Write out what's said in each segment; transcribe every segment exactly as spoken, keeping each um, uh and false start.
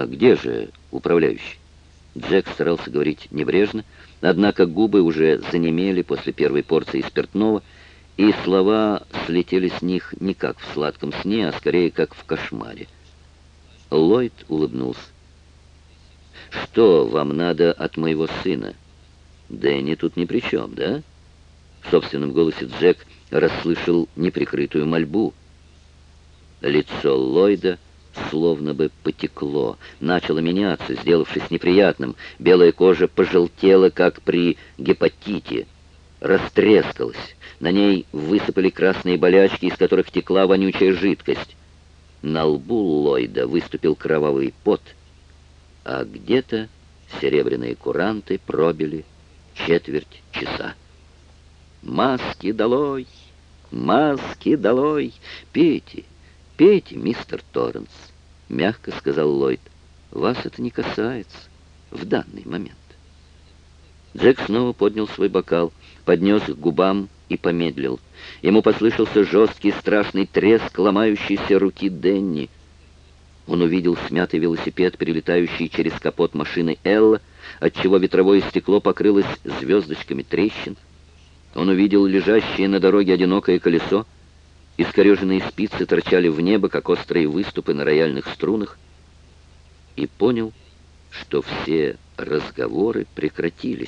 «А где же управляющий?» Джек старался говорить небрежно, однако губы уже занемели после первой порции спиртного, и слова слетели с них не как в сладком сне, а скорее как в кошмаре. Ллойд улыбнулся. «Что вам надо от моего сына? Дэнни тут ни при чем, да?» В собственном голосе Джек расслышал неприкрытую мольбу. Лицо Ллойда словно бы потекло, начало меняться, сделавшись неприятным. Белая кожа пожелтела, как при гепатите, растрескалась. На ней высыпали красные болячки, из которых текла вонючая жидкость. На лбу Ллойда выступил кровавый пот, а где-то серебряные куранты пробили четверть часа. «Маски долой! Маски долой! Пейте, пейте, мистер Торренс!» — мягко сказал Ллойд. «Вас это не касается в данный момент». Джек снова поднял свой бокал, поднес к губам и помедлил. Ему послышался жесткий страшный треск ломающейся руки Дэнни. Он увидел смятый велосипед, перелетающий через капот машины Элла, отчего ветровое стекло покрылось звездочками трещин. Он увидел лежащее на дороге одинокое колесо. Искореженные спицы торчали в небо, как острые выступы на рояльных струнах. И понял, что все разговоры прекратились.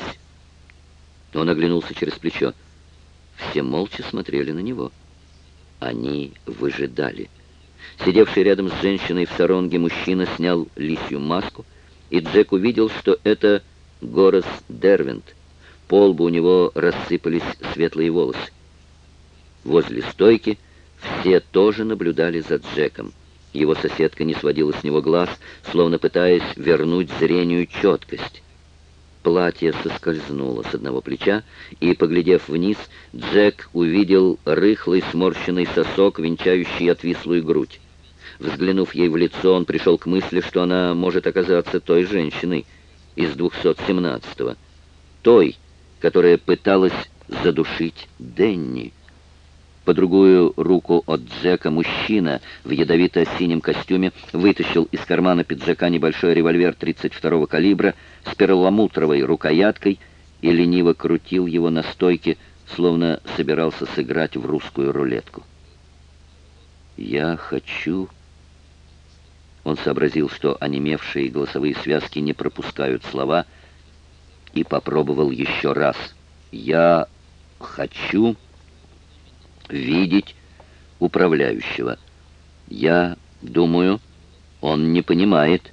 Он оглянулся через плечо. Все молча смотрели на него. Они выжидали. Сидевший рядом с женщиной в саронге мужчина снял лисью маску, и Джек увидел, что это Горас Дервент. По лбу у него рассыпались светлые волосы. Возле стойки все тоже наблюдали за Джеком. Его соседка не сводила с него глаз, словно пытаясь вернуть зрению четкость. Платье соскользнуло с одного плеча, и, поглядев вниз, Джек увидел рыхлый сморщенный сосок, венчающий отвислую грудь. Взглянув ей в лицо, он пришел к мысли, что она может оказаться той женщиной из двухсот семнадцатого, той, которая пыталась задушить Дэнни. По другую руку от Джека мужчина в ядовито-синем костюме вытащил из кармана пиджака небольшой револьвер тридцать второго калибра с перламутровой рукояткой и лениво крутил его на стойке, словно собирался сыграть в русскую рулетку. «Я хочу...» Он сообразил, что онемевшие голосовые связки не пропускают слова, и попробовал еще раз. «Я хочу видеть управляющего. Я думаю, он не понимает.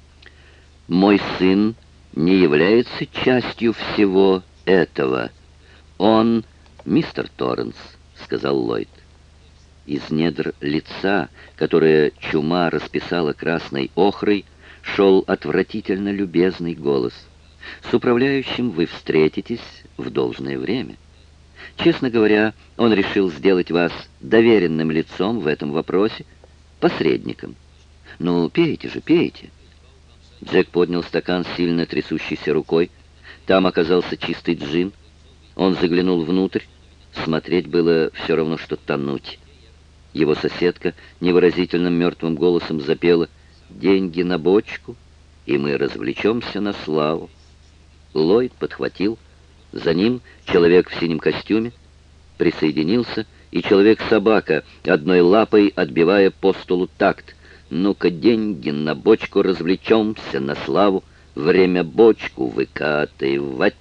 Мой сын не является частью всего этого. Он, мистер Торренс, — сказал Ллойд. Из недр лица, которое чума расписала красной охрой, шел отвратительно любезный голос. С управляющим вы встретитесь в должное время. Честно говоря, он решил сделать вас доверенным лицом в этом вопросе, посредником. Ну, пейте же, пейте. Джек поднял стакан сильно трясущейся рукой. Там оказался чистый джин. Он заглянул внутрь. Смотреть было все равно, что тонуть. Его соседка невыразительным мертвым голосом запела: «Деньги на бочку, и мы развлечемся на славу». Ллойд подхватил. За ним человек в синем костюме присоединился, и человек-собака, одной лапой отбивая по столу такт. «Ну-ка, деньги на бочку, развлечемся на славу, время бочку выкатывать».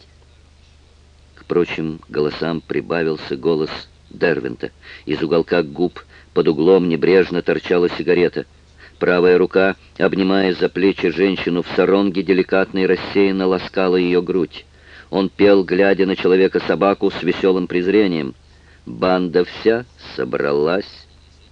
К прочим голосам прибавился голос Дервента. Из уголка губ под углом небрежно торчала сигарета. Правая рука, обнимая за плечи женщину в саронге, деликатно и рассеянно ласкала ее грудь. Он пел, глядя на человека-собаку с веселым презрением. «Банда вся собралась».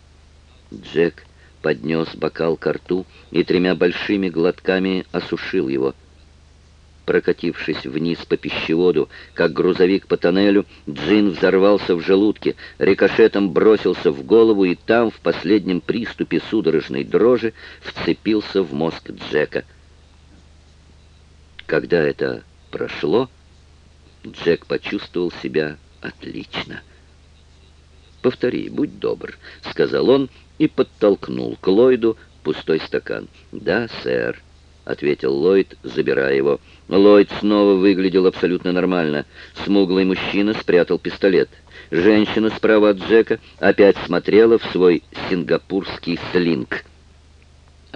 Джек поднес бокал ко рту и тремя большими глотками осушил его. Прокатившись вниз по пищеводу, как грузовик по тоннелю, джин взорвался в желудке, рикошетом бросился в голову и там, в последнем приступе судорожной дрожи, вцепился в мозг Джека. Когда это прошло, Джек почувствовал себя отлично. «Повтори, будь добр», — сказал он и подтолкнул к Ллойду пустой стакан. «Да, сэр». — ответил Ллойд, забирая его. Ллойд снова выглядел абсолютно нормально. Смуглый мужчина спрятал пистолет. Женщина справа от Джека опять смотрела в свой сингапурский слинг.